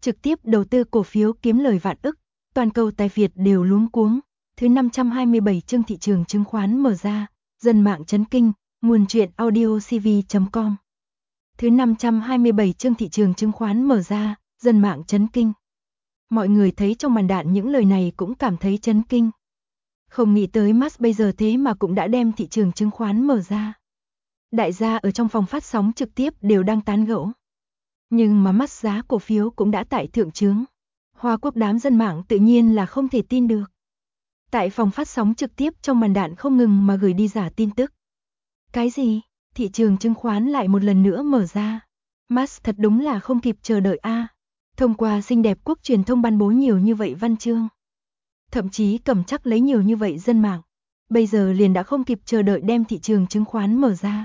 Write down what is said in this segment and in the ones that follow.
trực tiếp đầu tư cổ phiếu kiếm lời vạn ức, toàn cầu tài Việt đều luống cuống. Thứ 527 chương thị trường chứng khoán mở ra, dân mạng chấn kinh, nguồn truyện audiocv.com. Thứ 527 chương thị trường chứng khoán mở ra, dân mạng chấn kinh. Mọi người thấy trong màn đạn những lời này cũng cảm thấy chấn kinh. Không nghĩ tới Musk bây giờ thế mà cũng đã đem thị trường chứng khoán mở ra. Đại gia ở trong phòng phát sóng trực tiếp đều đang tán gẫu. Nhưng mà Musk giá cổ phiếu cũng đã tại thượng chướng. Hoa Quốc đám dân mạng tự nhiên là không thể tin được. Tại phòng phát sóng trực tiếp trong màn đạn không ngừng mà gửi đi giả tin tức. Cái gì? Thị trường chứng khoán lại một lần nữa mở ra. Musk thật đúng là không kịp chờ đợi a. Thông qua xinh đẹp quốc truyền thông ban bố nhiều như vậy văn chương. Thậm chí cầm chắc lấy nhiều như vậy dân mạng. Bây giờ liền đã không kịp chờ đợi đem thị trường chứng khoán mở ra.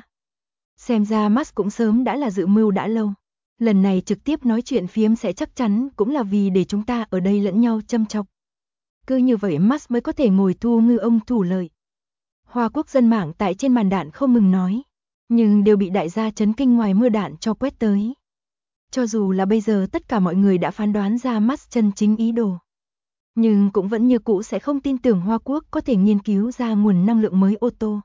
Xem ra Musk cũng sớm đã là dự mưu đã lâu. Lần này trực tiếp nói chuyện phiếm sẽ chắc chắn cũng là vì để chúng ta ở đây lẫn nhau châm chọc. Cứ như vậy Musk mới có thể ngồi thu ngư ông thủ lợi. Hoa Quốc dân mạng tại trên màn đạn không ngừng nói, nhưng đều bị đại gia chấn kinh ngoài mưa đạn cho quét tới. Cho dù là bây giờ tất cả mọi người đã phán đoán ra Musk chân chính ý đồ, nhưng cũng vẫn như cũ sẽ không tin tưởng Hoa Quốc có thể nghiên cứu ra nguồn năng lượng mới ô tô.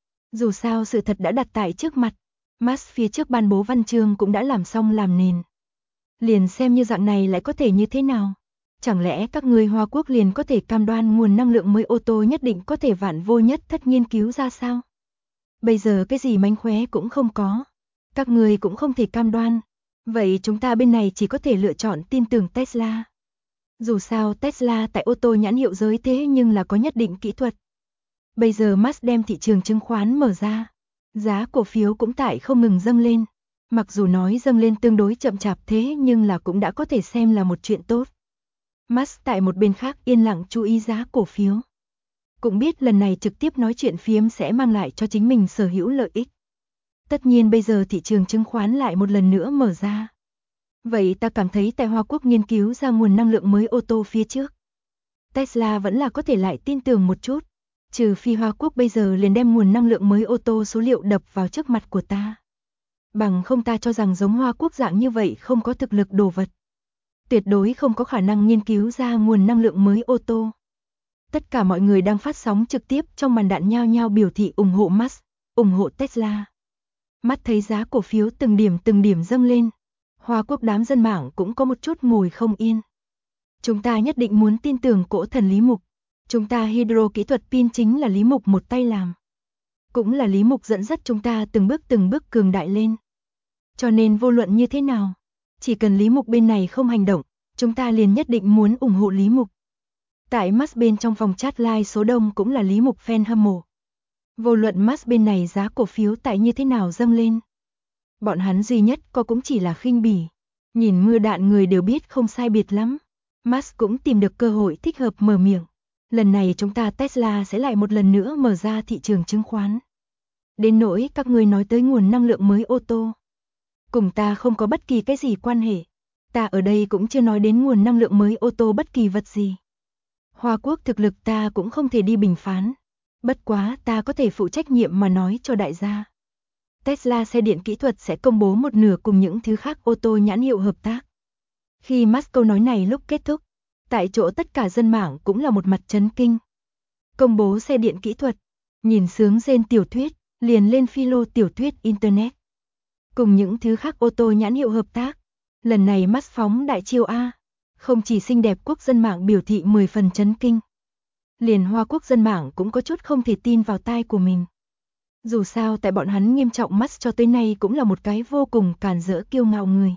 Dù sao sự thật đã đặt tại trước mặt, Musk phía trước ban bố văn chương cũng đã làm xong làm nền. Liền xem như dạng này lại có thể như thế nào? Chẳng lẽ các người Hoa Quốc liền có thể cam đoan nguồn năng lượng mới ô tô nhất định có thể vạn vô nhất thất nghiên cứu ra sao? Bây giờ cái gì mánh khóe cũng không có. Các người cũng không thể cam đoan. Vậy chúng ta bên này chỉ có thể lựa chọn tin tưởng Tesla. Dù sao Tesla tại ô tô nhãn hiệu giới thế nhưng là có nhất định kỹ thuật. Bây giờ Musk đem thị trường chứng khoán mở ra. Giá cổ phiếu cũng tại không ngừng dâng lên. Mặc dù nói dâng lên tương đối chậm chạp thế nhưng là cũng đã có thể xem là một chuyện tốt. Musk tại một bên khác yên lặng chú ý giá cổ phiếu. Cũng biết lần này trực tiếp nói chuyện phiếm sẽ mang lại cho chính mình sở hữu lợi ích. Tất nhiên bây giờ thị trường chứng khoán lại một lần nữa mở ra. Vậy ta cảm thấy tại Hoa Quốc nghiên cứu ra nguồn năng lượng mới ô tô phía trước. Tesla vẫn là có thể lại tin tưởng một chút. Trừ phi Hoa Quốc bây giờ liền đem nguồn năng lượng mới ô tô số liệu đập vào trước mặt của ta. Bằng không ta cho rằng giống Hoa Quốc dạng như vậy không có thực lực đồ vật. Tuyệt đối không có khả năng nghiên cứu ra nguồn năng lượng mới ô tô. Tất cả mọi người đang phát sóng trực tiếp trong màn đạn nhao nhao biểu thị ủng hộ Musk, ủng hộ Tesla. Mắt thấy giá cổ phiếu từng điểm dâng lên. Hoa Quốc đám dân mạng cũng có một chút ngồi không yên. Chúng ta nhất định muốn tin tưởng cỗ thần Lý Mục. Chúng ta hydro kỹ thuật pin chính là Lý Mục một tay làm. Cũng là Lý Mục dẫn dắt chúng ta từng bước cường đại lên. Cho nên vô luận như thế nào, chỉ cần Lý Mục bên này không hành động, chúng ta liền nhất định muốn ủng hộ Lý Mục. Tại Musk bên trong phòng chat live số đông cũng là Lý Mục fan hâm mộ. Vô luận Musk bên này giá cổ phiếu tại như thế nào dâng lên. Bọn hắn duy nhất có cũng chỉ là khinh bỉ. Nhìn mưa đạn người đều biết không sai biệt lắm. Musk cũng tìm được cơ hội thích hợp mở miệng. Lần này chúng ta Tesla sẽ lại một lần nữa mở ra thị trường chứng khoán. Đến nỗi các người nói tới nguồn năng lượng mới ô tô. Cùng ta không có bất kỳ cái gì quan hệ. Ta ở đây cũng chưa nói đến nguồn năng lượng mới ô tô bất kỳ vật gì. Hoa Quốc thực lực ta cũng không thể đi bình phán. Bất quá ta có thể phụ trách nhiệm mà nói cho đại gia. Tesla xe điện kỹ thuật sẽ công bố một nửa cùng những thứ khác ô tô nhãn hiệu hợp tác. Khi Musk câu nói này lúc kết thúc, tại chỗ tất cả dân mạng cũng là một mặt chấn kinh. Công bố xe điện kỹ thuật, nhìn sướng rên tiểu thuyết, liền lên philo tiểu thuyết Internet. Cùng những thứ khác ô tô nhãn hiệu hợp tác. Lần này Musk phóng đại chiêu A. Không chỉ xinh đẹp quốc dân mạng biểu thị 10 phần chấn kinh. Liền Hoa Quốc dân mạng cũng có chút không thể tin vào tai của mình. Dù sao tại bọn hắn nghiêm trọng Musk cho tới nay cũng là một cái vô cùng càn rỡ kiêu ngạo người.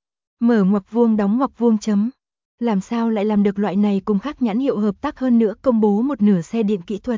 Mở ngoặc vuông đóng ngoặc vuông chấm. Làm sao lại làm được loại này cùng khác nhãn hiệu hợp tác hơn nữa công bố một nửa xe điện kỹ thuật.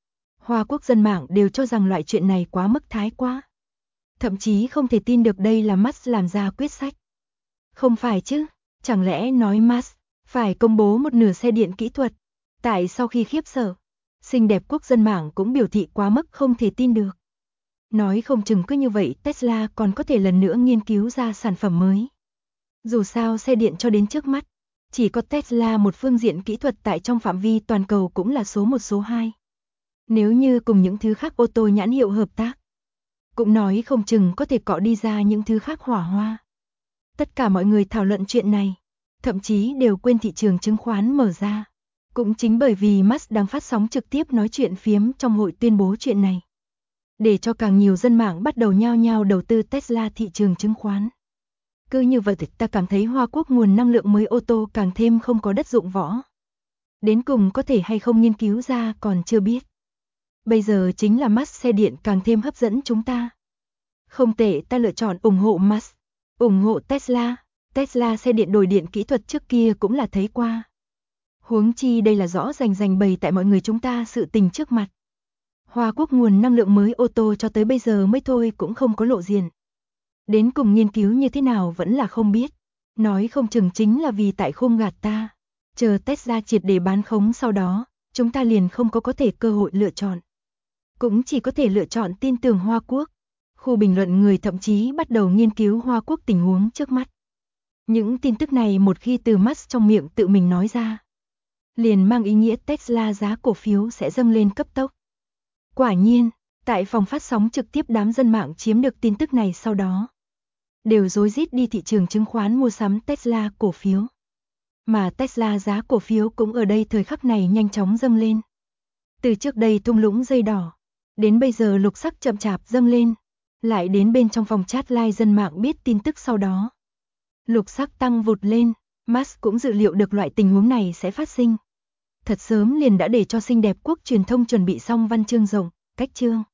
Hoa Quốc dân mạng đều cho rằng loại chuyện này quá mức thái quá. Thậm chí không thể tin được đây là Musk làm ra quyết sách. Không phải chứ, chẳng lẽ nói Musk phải công bố một nửa xe điện kỹ thuật. Tại sau khi khiếp sợ, xinh đẹp quốc dân mạng cũng biểu thị quá mức không thể tin được. Nói không chừng cứ như vậy Tesla còn có thể lần nữa nghiên cứu ra sản phẩm mới. Dù sao xe điện cho đến trước mắt, chỉ có Tesla một phương diện kỹ thuật tại trong phạm vi toàn cầu cũng là số 1 số 2. Nếu như cùng những thứ khác ô tô nhãn hiệu hợp tác, cũng nói không chừng có thể cọ đi ra những thứ khác hỏa hoa. Tất cả mọi người thảo luận chuyện này. thậm chí đều quên thị trường chứng khoán mở ra. Cũng chính bởi vì Musk đang phát sóng trực tiếp nói chuyện phiếm trong hội tuyên bố chuyện này, để cho càng nhiều dân mạng bắt đầu nhao nhao đầu tư Tesla thị trường chứng khoán. Cứ như vậy ta cảm thấy Hoa Quốc nguồn năng lượng mới ô tô càng thêm không có đất dụng võ. Đến cùng có thể hay không nghiên cứu ra còn chưa biết. Bây giờ chính là Musk xe điện càng thêm hấp dẫn chúng ta. Không tệ, ta lựa chọn ủng hộ Musk, ủng hộ Tesla. Tesla xe điện đổi điện kỹ thuật trước kia cũng là thấy qua. Huống chi đây là rõ rành bày tại mọi người chúng ta sự tình trước mặt. Hoa Quốc nguồn năng lượng mới ô tô cho tới bây giờ mới thôi cũng không có lộ diện. Đến cùng nghiên cứu như thế nào vẫn là không biết. Nói không chừng chính là vì tại khung gạt ta. Chờ Tesla triệt để bán khống sau đó, chúng ta liền không có thể cơ hội lựa chọn. Cũng chỉ có thể lựa chọn tin tưởng Hoa Quốc. Khu bình luận người thậm chí bắt đầu nghiên cứu Hoa Quốc tình huống trước mắt. Những tin tức này một khi từ Musk trong miệng tự mình nói ra, liền mang ý nghĩa Tesla giá cổ phiếu sẽ dâng lên cấp tốc. Quả nhiên, tại phòng phát sóng trực tiếp đám dân mạng chiếm được tin tức này sau đó, đều rối rít đi thị trường chứng khoán mua sắm Tesla cổ phiếu. Mà Tesla giá cổ phiếu cũng ở đây thời khắc này nhanh chóng dâng lên. Từ trước đây thung lũng dây đỏ, đến bây giờ lục sắc chậm chạp dâng lên, lại đến bên trong phòng chat live dân mạng biết tin tức sau đó. Lục sắc tăng vụt lên, Musk cũng dự liệu được loại tình huống này sẽ phát sinh. Thật sớm liền đã để cho xinh đẹp quốc truyền thông chuẩn bị xong văn chương rộng, cách chương.